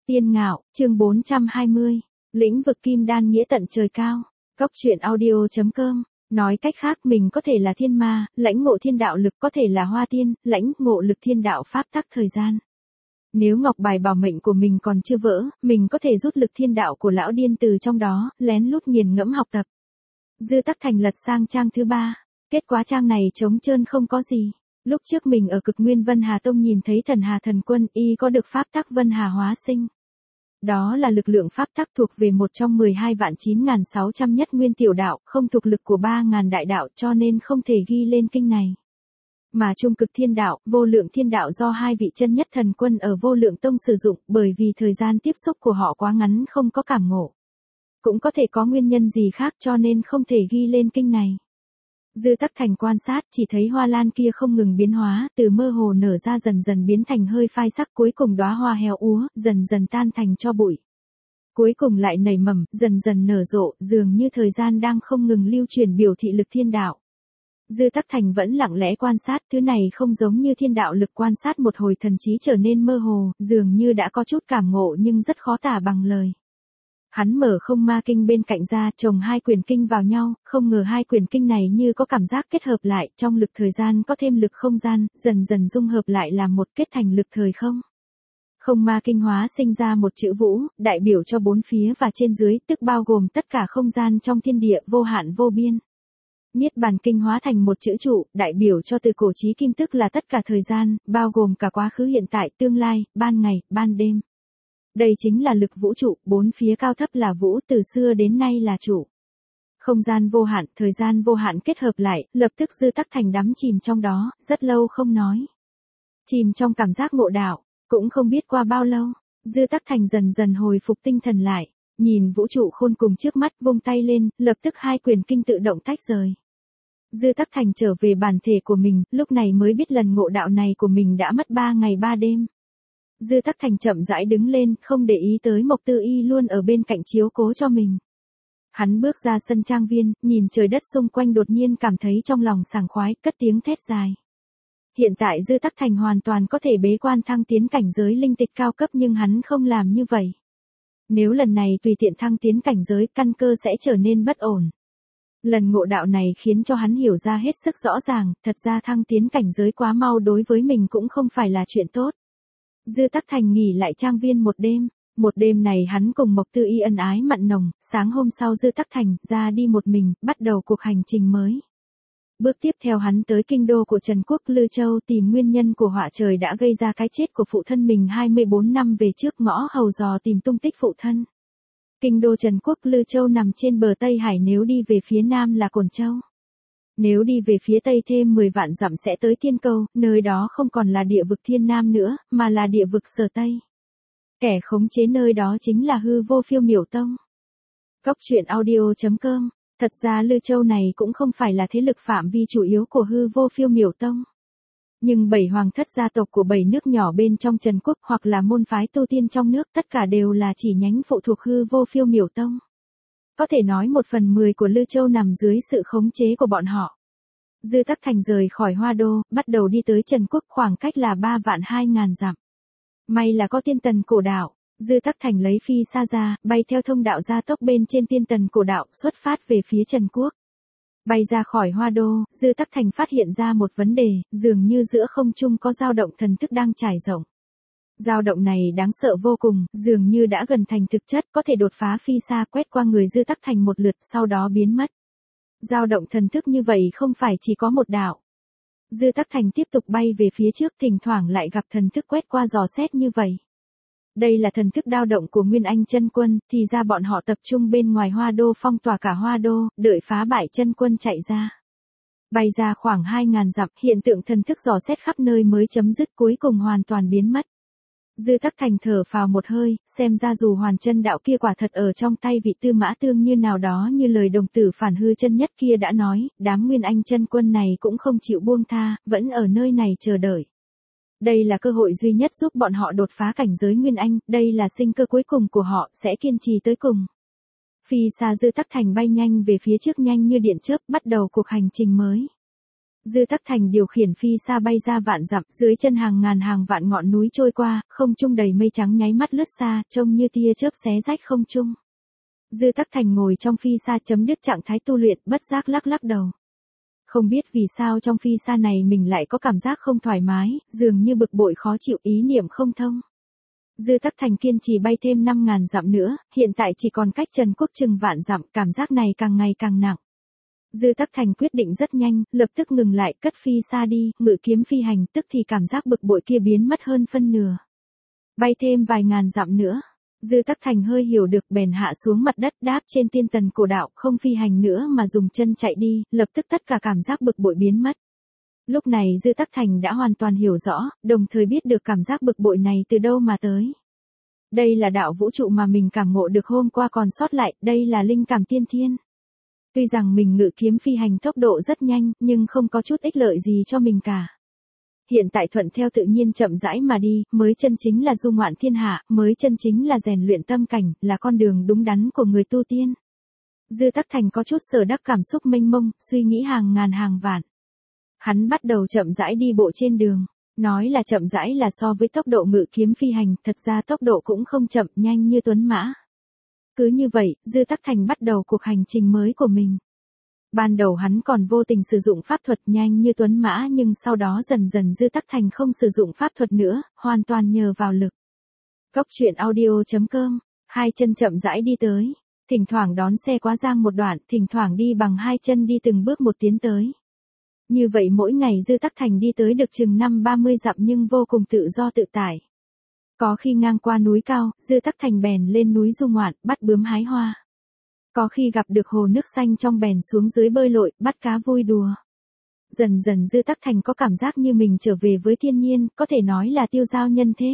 Tiên Ngạo, chương 420. Lĩnh vực kim đan nghĩa tận trời cao. Cốc truyện audio.com. Nói cách khác mình có thể là thiên ma, lãnh ngộ thiên đạo lực, có thể là hoa tiên, lãnh ngộ lực thiên đạo pháp tắc thời gian. Nếu ngọc bài bảo mệnh của mình còn chưa vỡ, mình có thể rút lực thiên đạo của lão điên từ trong đó, lén lút nghiền ngẫm học tập. Dư Tắc Thành lật sang trang thứ 3. Kết quả trang này trống trơn không có gì. Lúc trước mình ở Cực Nguyên Vân Hà Tông nhìn thấy thần Hà Thần Quân y có được pháp tắc Vân Hà hóa sinh. Đó là lực lượng pháp tắc thuộc về một trong 12.9.600 nhất nguyên tiểu đạo, không thuộc lực của 3.000 đại đạo, cho nên không thể ghi lên kinh này. Mà trung cực thiên đạo, vô lượng thiên đạo do hai vị chân nhất thần quân ở Vô Lượng Tông sử dụng, bởi vì thời gian tiếp xúc của họ quá ngắn không có cảm ngộ. Cũng có thể có nguyên nhân gì khác cho nên không thể ghi lên kinh này. Dư Tắc Thành quan sát, chỉ thấy hoa lan kia không ngừng biến hóa, từ mơ hồ nở ra dần dần biến thành hơi phai sắc, cuối cùng đóa hoa héo úa, dần dần tan thành tro bụi. Cuối cùng lại nảy mầm, dần dần nở rộ, dường như thời gian đang không ngừng lưu truyền biểu thị lực thiên đạo. Dư Tắc Thành vẫn lặng lẽ quan sát, thứ này không giống như thiên đạo lực, quan sát một hồi thần trí trở nên mơ hồ, dường như đã có chút cảm ngộ nhưng rất khó tả bằng lời. Hắn mở không ma kinh bên cạnh ra, chồng hai quyển kinh vào nhau, không ngờ hai quyển kinh này như có cảm giác kết hợp lại, trong lực thời gian có thêm lực không gian, dần dần dung hợp lại làm một, kết thành lực thời không. Không ma kinh hóa sinh ra một chữ vũ, đại biểu cho bốn phía và trên dưới, tức bao gồm tất cả không gian trong thiên địa, vô hạn vô biên. Niết bàn kinh hóa thành một chữ trụ, đại biểu cho từ cổ chí kim, tức là tất cả thời gian, bao gồm cả quá khứ, hiện tại, tương lai, ban ngày, ban đêm. Đây chính là lực vũ trụ, bốn phía cao thấp là vũ, từ xưa đến nay là trụ. Không gian vô hạn, thời gian vô hạn kết hợp lại, lập tức Dư Tắc Thành đắm chìm trong đó, rất lâu không nói. Chìm trong cảm giác ngộ đạo, cũng không biết qua bao lâu, Dư Tắc Thành dần dần hồi phục tinh thần lại, nhìn vũ trụ khôn cùng trước mắt, vung tay lên, lập tức hai quyển kinh tự động tách rời. Dư Tắc Thành trở về bản thể của mình, lúc này mới biết lần ngộ đạo này của mình đã mất 3 ngày 3 đêm. Dư Tắc Thành chậm rãi đứng lên, không để ý tới Mộc Tư Y luôn ở bên cạnh chiếu cố cho mình. Hắn bước ra sân trang viên, nhìn trời đất xung quanh, đột nhiên cảm thấy trong lòng sảng khoái, cất tiếng thét dài. Hiện tại Dư Tắc Thành hoàn toàn có thể bế quan thăng tiến cảnh giới linh tịch cao cấp, nhưng hắn không làm như vậy. Nếu lần này tùy tiện thăng tiến cảnh giới, căn cơ sẽ trở nên bất ổn. Lần ngộ đạo này khiến cho hắn hiểu ra hết sức rõ ràng, thật ra thăng tiến cảnh giới quá mau đối với mình cũng không phải là chuyện tốt. Dư Tắc Thành nghỉ lại trang viên một đêm. Một đêm này hắn cùng Mộc Tư Y ân ái mặn nồng, sáng hôm sau Dư Tắc Thành ra đi một mình, bắt đầu cuộc hành trình mới. Bước tiếp theo hắn tới kinh đô của Trần Quốc Lư Châu, tìm nguyên nhân của họa trời đã gây ra cái chết của phụ thân mình 24 năm về trước, ngõ hầu dò tìm tung tích phụ thân. Kinh đô Trần Quốc Lư Châu nằm trên bờ Tây Hải, nếu đi về phía nam là Cổn Châu. Nếu đi về phía tây thêm 10 vạn dặm sẽ tới Tiên Câu, nơi đó không còn là địa vực Thiên Nam nữa, mà là địa vực Sở Tây. Kẻ khống chế nơi đó chính là Hư Vô Phiêu Miểu Tông. Cốc truyện audio.com. Thật ra Lư Châu này cũng không phải là thế lực phạm vi chủ yếu của Hư Vô Phiêu Miểu Tông. Nhưng 7 hoàng thất gia tộc của 7 nước nhỏ bên trong Trần Quốc, hoặc là môn phái tu tiên trong nước, tất cả đều là chỉ nhánh phụ thuộc Hư Vô Phiêu Miểu Tông. Có thể nói 1/10 của Lư Châu nằm dưới sự khống chế của bọn họ. Dư Tắc Thành rời khỏi Hoa Đô, bắt đầu đi tới Trần Quốc, khoảng cách là 3.200.000 dặm. May là có Tiên Tần Cổ Đạo, Dư Tắc Thành lấy phi xa ra, bay theo thông đạo gia tốc bên trên Tiên Tần Cổ Đạo, xuất phát về phía Trần Quốc. Bay ra khỏi Hoa Đô, Dư Tắc Thành phát hiện ra một vấn đề, dường như giữa không trung có dao động thần thức đang trải rộng. Dao động này đáng sợ vô cùng, dường như đã gần thành thực chất, có thể đột phá phi xa, quét qua người Dư Tắc Thành một lượt, sau đó biến mất. Dao động thần thức như vậy không phải chỉ có một đạo. Dư Tắc Thành tiếp tục bay về phía trước, thỉnh thoảng lại gặp thần thức quét qua dò xét như vậy. Đây là thần thức dao động của Nguyên Anh chân quân, thì ra bọn họ tập trung bên ngoài Hoa Đô, phong tỏa cả Hoa Đô, đợi phá bại chân quân chạy ra. Bay ra khoảng 2.000 dặm, hiện tượng thần thức dò xét khắp nơi mới chấm dứt, cuối cùng hoàn toàn biến mất. Dư Tắc Thành thở phào một hơi, xem ra dù hoàn chân đạo kia quả thật ở trong tay vị Tư Mã Tương như nào đó, như lời đồng tử Phản Hư chân nhất kia đã nói, đám Nguyên Anh chân quân này cũng không chịu buông tha, vẫn ở nơi này chờ đợi. Đây là cơ hội duy nhất giúp bọn họ đột phá cảnh giới Nguyên Anh, đây là sinh cơ cuối cùng của họ, sẽ kiên trì tới cùng. Phi xa Dư Tắc Thành bay nhanh về phía trước, nhanh như điện chớp, bắt đầu cuộc hành trình mới. Dư Tắc Thành điều khiển phi sa bay ra vạn dặm, dưới chân hàng ngàn hàng vạn ngọn núi trôi qua, không trung đầy mây trắng nháy mắt lướt xa, trông như tia chớp xé rách không trung. Dư Tắc Thành ngồi trong phi sa chấm dứt trạng thái tu luyện, bất giác lắc lắc đầu. Không biết vì sao trong phi sa này mình lại có cảm giác không thoải mái, dường như bực bội khó chịu, ý niệm không thông. Dư Tắc Thành kiên trì bay thêm 5.000 dặm nữa, hiện tại chỉ còn cách Trần Quốc chừng vạn dặm, cảm giác này càng ngày càng nặng. Dư Tắc Thành quyết định rất nhanh, lập tức ngừng lại, cất phi sa đi, ngự kiếm phi hành, tức thì cảm giác bực bội kia biến mất hơn phân nửa. Bay thêm vài ngàn dặm nữa, Dư Tắc Thành hơi hiểu được, bèn hạ xuống mặt đất, đáp trên tiên tần cổ đạo, không phi hành nữa mà dùng chân chạy đi, lập tức tất cả cảm giác bực bội biến mất. Lúc này Dư Tắc Thành đã hoàn toàn hiểu rõ, đồng thời biết được cảm giác bực bội này từ đâu mà tới. Đây là đạo vũ trụ mà mình cảm ngộ được hôm qua còn sót lại, đây là linh cảm tiên thiên. Tuy rằng mình ngự kiếm phi hành tốc độ rất nhanh, nhưng không có chút ích lợi gì cho mình cả. Hiện tại thuận theo tự nhiên chậm rãi mà đi, mới chân chính là du ngoạn thiên hạ, mới chân chính là rèn luyện tâm cảnh, là con đường đúng đắn của người tu tiên. Dư Tắc Thành có chút sở đắc cảm xúc mênh mông, suy nghĩ hàng ngàn hàng vạn. Hắn bắt đầu chậm rãi đi bộ trên đường. Nói là chậm rãi là so với tốc độ ngự kiếm phi hành, thật ra tốc độ cũng không chậm, nhanh như tuấn mã. Cứ như vậy, Dư Tắc Thành bắt đầu cuộc hành trình mới của mình. Ban đầu hắn còn vô tình sử dụng pháp thuật nhanh như tuấn mã, nhưng sau đó dần dần Dư Tắc Thành không sử dụng pháp thuật nữa, hoàn toàn nhờ vào lực. Cốc truyện audio.com, hai chân chậm rãi đi tới, thỉnh thoảng đón xe quá giang một đoạn, thỉnh thoảng đi bằng hai chân đi từng bước một tiến tới. Như vậy mỗi ngày Dư Tắc Thành đi tới được chừng 30 dặm nhưng vô cùng tự do tự tại. Có khi ngang qua núi cao, Dư Tắc Thành bèn lên núi du ngoạn, bắt bướm hái hoa. Có khi gặp được hồ nước xanh trong bèn xuống dưới bơi lội, bắt cá vui đùa. Dần dần Dư Tắc Thành có cảm giác như mình trở về với thiên nhiên, có thể nói là tiêu dao nhân thế.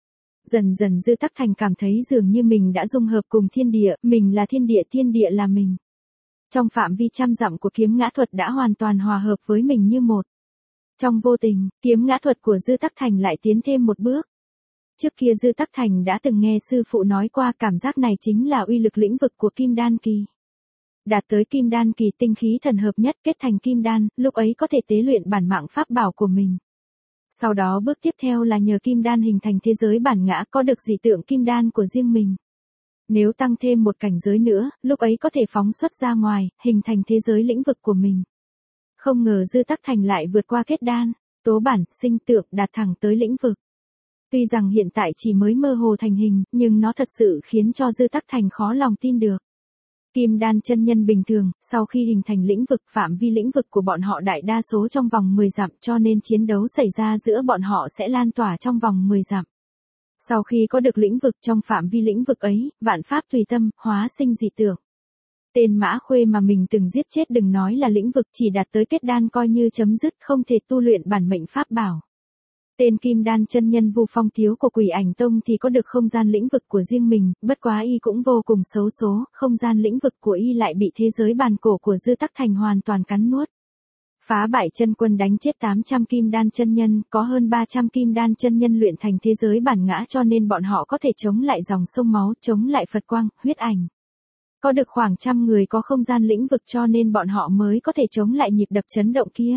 Dần dần Dư Tắc Thành cảm thấy dường như mình đã dung hợp cùng thiên địa, mình là thiên địa là mình. Trong phạm vi trăm dặm của kiếm ngã thuật đã hoàn toàn hòa hợp với mình như một. Trong vô tình, kiếm ngã thuật của Dư Tắc Thành lại tiến thêm một bước. Trước kia Dư Tắc Thành đã từng nghe sư phụ nói qua, cảm giác này chính là uy lực lĩnh vực của Kim Đan Kỳ. Đạt tới Kim Đan Kỳ tinh khí thần hợp nhất kết thành Kim Đan, lúc ấy có thể tế luyện bản mạng pháp bảo của mình. Sau đó bước tiếp theo là nhờ Kim Đan hình thành thế giới bản ngã, có được dị tượng Kim Đan của riêng mình. Nếu tăng thêm một cảnh giới nữa, lúc ấy có thể phóng xuất ra ngoài, hình thành thế giới lĩnh vực của mình. Không ngờ Dư Tắc Thành lại vượt qua kết đan, tố bản, sinh tượng, đạt thẳng tới lĩnh vực. Tuy rằng hiện tại chỉ mới mơ hồ thành hình, nhưng nó thật sự khiến cho Dư Tắc Thành khó lòng tin được. Kim Đan chân nhân bình thường, sau khi hình thành lĩnh vực, phạm vi lĩnh vực của bọn họ đại đa số trong vòng 10 dặm, cho nên chiến đấu xảy ra giữa bọn họ sẽ lan tỏa trong vòng 10 dặm. Sau khi có được lĩnh vực, trong phạm vi lĩnh vực ấy, vạn pháp tùy tâm, hóa sinh dị tượng. Tên Mã Khuê mà mình từng giết chết đừng nói là lĩnh vực, chỉ đạt tới kết đan coi như chấm dứt, không thể tu luyện bản mệnh pháp bảo. Tên Kim Đan chân nhân Vu Phong Thiếu của Quỷ Ảnh Tông thì có được không gian lĩnh vực của riêng mình, bất quá y cũng vô cùng xấu số, không gian lĩnh vực của y lại bị thế giới bàn cổ của Dư Tắc Thành hoàn toàn cắn nuốt. Phá bại chân quân đánh chết 800 Kim Đan chân nhân, có hơn 300 Kim Đan chân nhân luyện thành thế giới bản ngã, cho nên bọn họ có thể chống lại dòng sông máu, chống lại Phật quang, huyết ảnh. Có được khoảng trăm người có không gian lĩnh vực cho nên bọn họ mới có thể chống lại nhịp đập chấn động kia.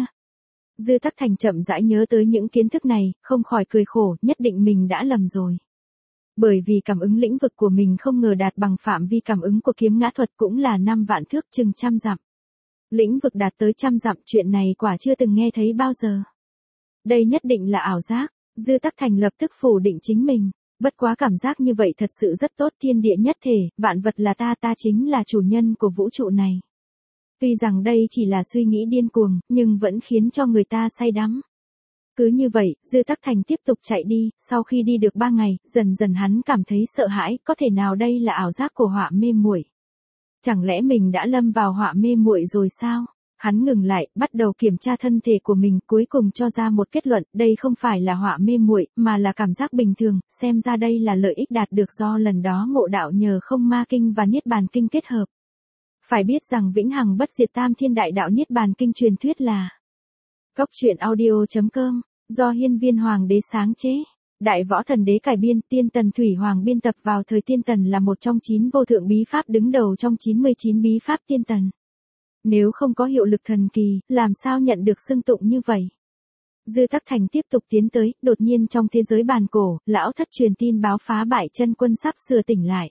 Dư Tắc Thành chậm rãi nhớ tới những kiến thức này, không khỏi cười khổ, nhất định mình đã lầm rồi. Bởi vì cảm ứng lĩnh vực của mình không ngờ đạt bằng phạm vi cảm ứng của kiếm ngã thuật, cũng là 5 vạn thước, chừng 100 dặm. Lĩnh vực đạt tới 100 dặm, chuyện này quả chưa từng nghe thấy bao giờ. Đây nhất định là ảo giác. Dư Tắc Thành lập tức phủ định chính mình. Bất quá cảm giác như vậy thật sự rất tốt, thiên địa nhất thể, vạn vật là ta chính là chủ nhân của vũ trụ này. Tuy rằng đây chỉ là suy nghĩ điên cuồng, nhưng vẫn khiến cho người ta say đắm. Cứ như vậy, Dư Tắc Thành tiếp tục chạy đi, sau khi đi được 3 ngày, dần dần hắn cảm thấy sợ hãi, có thể nào đây là ảo giác của họa mê muội? Chẳng lẽ mình đã lâm vào họa mê muội rồi sao? Hắn ngừng lại, bắt đầu kiểm tra thân thể của mình, cuối cùng cho ra một kết luận, đây không phải là họa mê muội, mà là cảm giác bình thường, xem ra đây là lợi ích đạt được do lần đó ngộ đạo nhờ Không Ma Kinh và Niết Bàn Kinh kết hợp. Phải biết rằng vĩnh hằng bất diệt tam thiên đại đạo Niết Bàn Kinh truyền thuyết là Cốc truyện audio.com, do Hiên Viên Hoàng đế sáng chế, Đại Võ Thần Đế cải biên, Tiên Tần Thủy Hoàng biên tập vào thời Tiên Tần là một trong 9 vô thượng bí pháp đứng đầu trong 99 bí pháp Tiên Tần. Nếu không có hiệu lực thần kỳ, làm sao nhận được xưng tụng như vậy? Dư Tắc Thành tiếp tục tiến tới, đột nhiên trong thế giới bàn cổ, lão thất truyền tin báo Phá Bại Chân Quân sắp sửa tỉnh lại.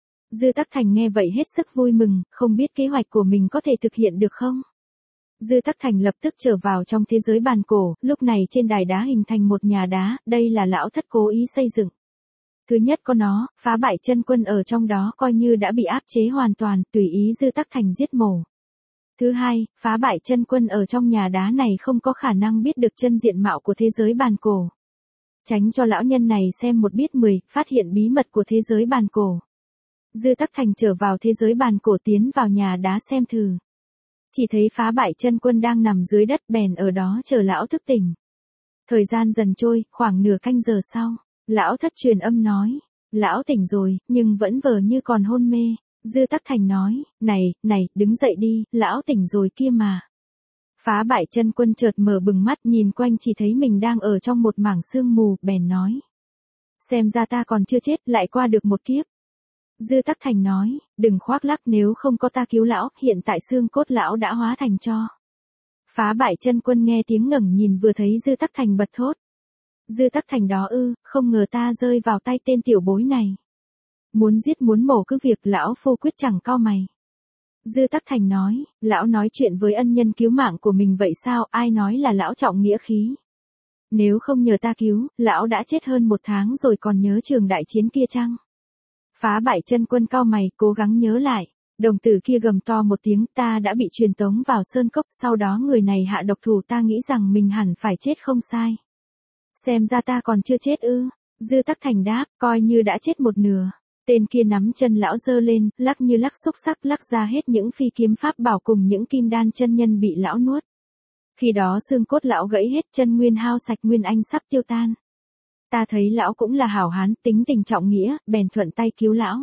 Dư Tắc Thành nghe vậy hết sức vui mừng, không biết kế hoạch của mình có thể thực hiện được không? Dư Tắc Thành lập tức trở vào trong thế giới bàn cổ, lúc này trên đài đá hình thành một nhà đá, đây là lão thất cố ý xây dựng. Thứ nhất có nó, Phá Bại Chân Quân ở trong đó coi như đã bị áp chế hoàn toàn, tùy ý Dư Tắc Thành giết mổ. Thứ hai, Phá Bại Chân Quân ở trong nhà đá này không có khả năng biết được chân diện mạo của thế giới bàn cổ. Tránh cho lão nhân này xem một biết 10, phát hiện bí mật của thế giới bàn cổ. Dư Tắc Thành trở vào thế giới bàn cổ tiến vào nhà đá xem thử. Chỉ thấy Phá Bại Chân Quân đang nằm dưới đất bèn ở đó chờ lão thức tỉnh. Thời gian dần trôi, khoảng nửa canh giờ sau, lão thất truyền âm nói, lão tỉnh rồi, nhưng vẫn vờ như còn hôn mê. Dư Tắc Thành nói, này, đứng dậy đi, lão tỉnh rồi kia mà. Phá Bại Chân Quân chợt mở bừng mắt nhìn quanh chỉ thấy mình đang ở trong một mảng sương mù, bèn nói. Xem ra ta còn chưa chết, lại qua được một kiếp. Dư Tắc Thành nói, đừng khoác lác, nếu không có ta cứu lão, hiện tại xương cốt lão đã hóa thành tro. Phá Bại Chân Quân nghe tiếng ngẩng nhìn vừa thấy Dư Tắc Thành bật thốt. Dư Tắc Thành đó ư, không ngờ ta rơi vào tay tên tiểu bối này. Muốn giết muốn mổ cứ việc, lão phu quyết chẳng cau mày. Dư Tắc Thành nói, lão nói chuyện với ân nhân cứu mạng của mình vậy sao, ai nói là lão trọng nghĩa khí. Nếu không nhờ ta cứu, lão đã chết hơn 1 tháng rồi, còn nhớ trường đại chiến kia chăng? Phá Bại Chân Quân cau mày, cố gắng nhớ lại. Đồng tử kia gầm to một tiếng, ta đã bị truyền tống vào sơn cốc, sau đó người này hạ độc thủ, ta nghĩ rằng mình hẳn phải chết không sai. Xem ra ta còn chưa chết ư? Dư Tắc Thành đáp, coi như đã chết một nửa. Tên kia nắm chân lão giơ lên, lắc như lắc xúc sắc, lắc ra hết những phi kiếm pháp bảo cùng những kim đan chân nhân bị lão nuốt. Khi đó xương cốt lão gãy hết, chân nguyên hao sạch, nguyên anh sắp tiêu tan. Ta thấy lão cũng là hảo hán, tính tình trọng nghĩa, bèn thuận tay cứu lão.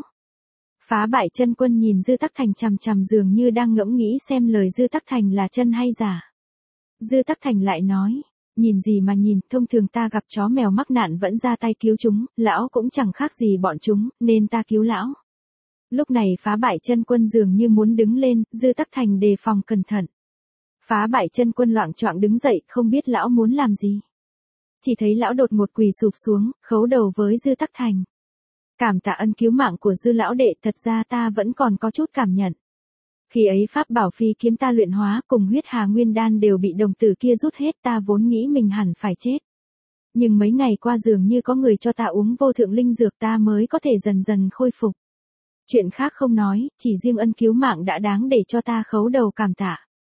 Phá Bại Chân Quân nhìn Dư Tắc Thành chằm chằm, dường như đang ngẫm nghĩ xem lời Dư Tắc Thành là chân hay giả. Dư Tắc Thành lại nói, nhìn gì mà nhìn, thông thường ta gặp chó mèo mắc nạn vẫn ra tay cứu chúng, lão cũng chẳng khác gì bọn chúng, nên ta cứu lão. Lúc này Phá Bại Chân Quân dường như muốn đứng lên, Dư Tắc Thành đề phòng cẩn thận. Phá Bại Chân Quân loạng choạng đứng dậy, không biết lão muốn làm gì. Chỉ thấy lão đột ngột quỳ sụp xuống, khấu đầu với Dư Tắc Thành. Cảm tạ ân cứu mạng của Dư lão đệ, thật ra ta vẫn còn có chút cảm nhận. Khi ấy pháp bảo phi kiếm ta luyện hóa cùng huyết hà nguyên đan đều bị đồng tử kia rút hết, ta vốn nghĩ mình hẳn phải chết. Nhưng mấy ngày qua dường như có người cho ta uống vô thượng linh dược, ta mới có thể dần dần khôi phục. Chuyện khác không nói, chỉ riêng ân cứu mạng đã đáng để cho ta khấu đầu cảm tạ.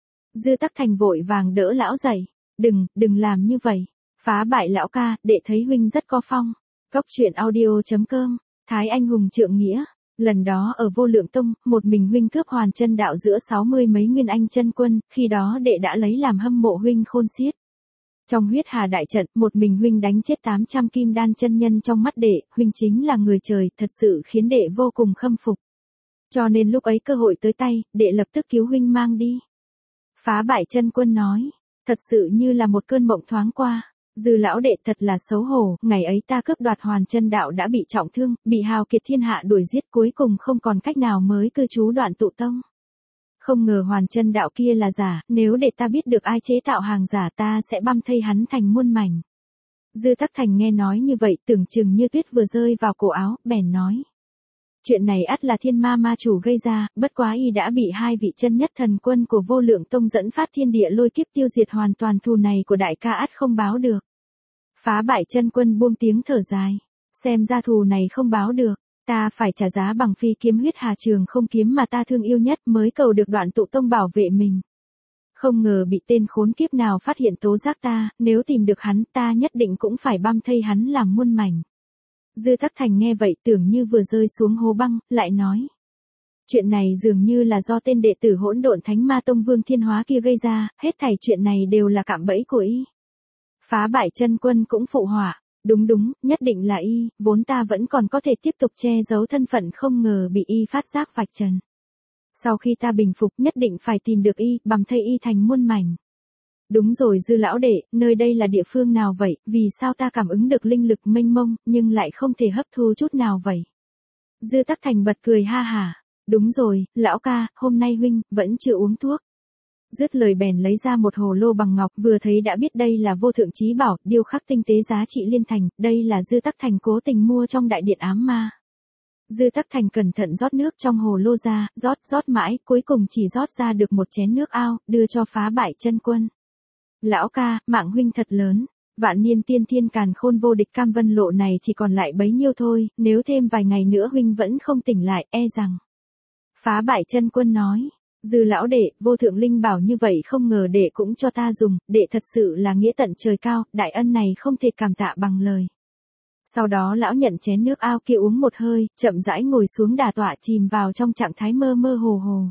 Dư Tắc Thành vội vàng đỡ lão dậy. Đừng làm như vậy. Phá Bại lão ca, đệ thấy huynh rất có phong. Cốc truyện audio.com, Thái Anh hùng trượng nghĩa. Lần đó ở Vô Lượng Tông, một mình huynh cướp hoàn chân đạo giữa 60 mấy nguyên anh chân quân, khi đó đệ đã lấy làm hâm mộ huynh khôn xiết. Trong huyết hà đại trận, một mình huynh đánh chết 800 kim đan chân nhân trong mắt đệ, huynh chính là người trời, thật sự khiến đệ vô cùng khâm phục. Cho nên lúc ấy cơ hội tới tay, đệ lập tức cứu huynh mang đi. Phá Bại Chân Quân nói, thật sự như là một cơn mộng thoáng qua. Dư lão đệ thật là xấu hổ, ngày ấy ta cướp đoạt hoàn chân đạo đã bị trọng thương, bị hào kiệt thiên hạ đuổi giết, cuối cùng không còn cách nào mới cư trú Đoạn Tụ Tông. Không ngờ hoàn chân đạo kia là giả, nếu để ta biết được ai chế tạo hàng giả ta sẽ băm thây hắn thành muôn mảnh. Dư Tắc Thành nghe nói như vậy, tưởng chừng như tuyết vừa rơi vào cổ áo, bèn nói. Chuyện này ắt là thiên ma ma chủ gây ra, bất quá y đã bị 2 vị chân nhất thần quân của Vô Lượng Tông dẫn phát thiên địa lôi kiếp tiêu diệt hoàn toàn, thù này của đại ca ắt không báo được. Phá Bại Chân Quân buông tiếng thở dài. Xem ra thù này không báo được, ta phải trả giá bằng phi kiếm huyết hà trường không kiếm mà ta thương yêu nhất mới cầu được Đoạn Tụ Tông bảo vệ mình. Không ngờ bị tên khốn kiếp nào phát hiện tố giác ta, nếu tìm được hắn ta nhất định cũng phải băm thây hắn làm muôn mảnh. Dư Tắc Thành nghe vậy tưởng như vừa rơi xuống hố băng, lại nói. Chuyện này dường như là do tên đệ tử Hỗn Độn Thánh Ma Tông Vương Thiên Hóa kia gây ra, hết thảy chuyện này đều là cạm bẫy của y. Phá Bại Chân Quân cũng phụ họa, đúng, nhất định là y, vốn ta vẫn còn có thể tiếp tục che giấu thân phận, không ngờ bị y phát giác vạch trần. Sau khi ta bình phục nhất định phải tìm được y, bằm thây y thành muôn mảnh. Đúng rồi Dư lão đệ, nơi đây là địa phương nào vậy, vì sao ta cảm ứng được linh lực mênh mông, nhưng lại không thể hấp thu chút nào vậy? Dư Tắc Thành bật cười ha hả. Đúng rồi, lão ca, hôm nay huynh, vẫn chưa uống thuốc. Dứt lời bèn lấy ra một hồ lô bằng ngọc, vừa thấy đã biết đây là vô thượng chí bảo, điêu khắc tinh tế giá trị liên thành, đây là Dư Tắc Thành cố tình mua trong đại điện ám ma. Dư Tắc Thành cẩn thận rót nước trong hồ lô ra, rót mãi, cuối cùng chỉ rót ra được một chén nước ao, đưa cho Phá Bại Chân Quân. Lão ca, mạng huynh thật lớn, vạn niên tiên thiên càn khôn vô địch cam vân lộ này chỉ còn lại bấy nhiêu thôi, nếu thêm vài ngày nữa huynh vẫn không tỉnh lại, e rằng. Phá Bại Chân Quân nói, Dư lão đệ, vô thượng linh bảo như vậy không ngờ đệ cũng cho ta dùng, đệ thật sự là nghĩa tận trời cao, đại ân này không thể cảm tạ bằng lời. Sau đó lão nhận chén nước ao kia uống một hơi, chậm rãi ngồi xuống đà tọa chìm vào trong trạng thái mơ mơ hồ hồ.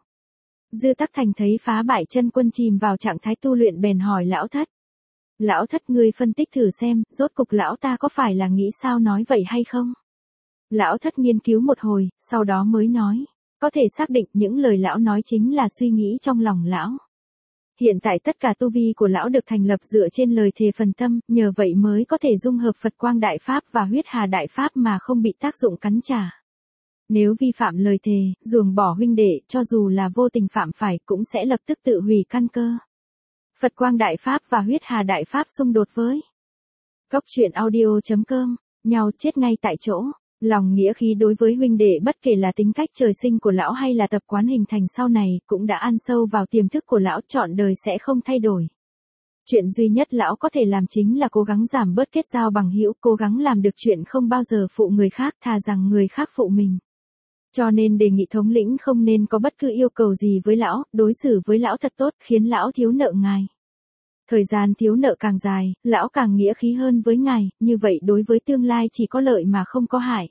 Dư Tắc Thành thấy Phá Bại Chân Quân chìm vào trạng thái tu luyện bèn hỏi lão thất. Lão thất ngươi phân tích thử xem, rốt cục lão ta có phải là nghĩ sao nói vậy hay không? Lão thất nghiên cứu một hồi, sau đó mới nói. Có thể xác định những lời lão nói chính là suy nghĩ trong lòng lão. Hiện tại tất cả tu vi của lão được thành lập dựa trên lời thề phần tâm, nhờ vậy mới có thể dung hợp Phật Quang Đại Pháp và Huyết Hà Đại Pháp mà không bị tác dụng cắn trả. Nếu vi phạm lời thề, ruồng bỏ huynh đệ, cho dù là vô tình phạm phải cũng sẽ lập tức tự hủy căn cơ. Phật Quang Đại Pháp và Huyết Hà Đại Pháp xung đột với Cốc truyện audio.com, nhau chết ngay tại chỗ. Lòng nghĩa khí đối với huynh đệ bất kể là tính cách trời sinh của lão hay là tập quán hình thành sau này cũng đã ăn sâu vào tiềm thức của lão, trọn đời sẽ không thay đổi. Chuyện duy nhất lão có thể làm chính là cố gắng giảm bớt kết giao bằng hữu, cố gắng làm được chuyện không bao giờ phụ người khác, thà rằng người khác phụ mình. Cho nên đề nghị thống lĩnh không nên có bất cứ yêu cầu gì với lão, đối xử với lão thật tốt, khiến lão thiếu nợ ngài. Thời gian thiếu nợ càng dài, lão càng nghĩa khí hơn với ngài, như vậy đối với tương lai chỉ có lợi mà không có hại.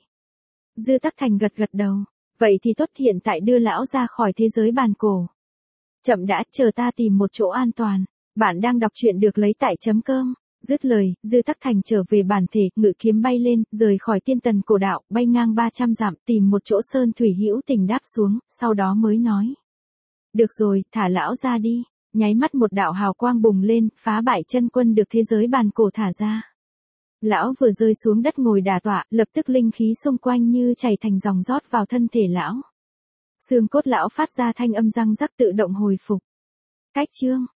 Dư Tắc Thành gật gật đầu. Vậy thì tốt, hiện tại đưa lão ra khỏi thế giới bàn cổ. Chậm đã, chờ ta tìm một chỗ an toàn. Bạn đang đọc truyện được lấy tại .com. Dứt lời, Dư Tắc Thành trở về bản thể, ngự kiếm bay lên, rời khỏi tiên tần cổ đạo, bay ngang 300 dặm, tìm một chỗ sơn thủy hữu tình đáp xuống, sau đó mới nói. Được rồi, thả lão ra đi. Nháy mắt một đạo hào quang bùng lên, Phá Bại Chân Quân được thế giới bàn cổ thả ra. Lão vừa rơi xuống đất ngồi đả tọa, lập tức linh khí xung quanh như chảy thành dòng rót vào thân thể lão. Xương cốt lão phát ra thanh âm răng rắc tự động hồi phục. Cách chương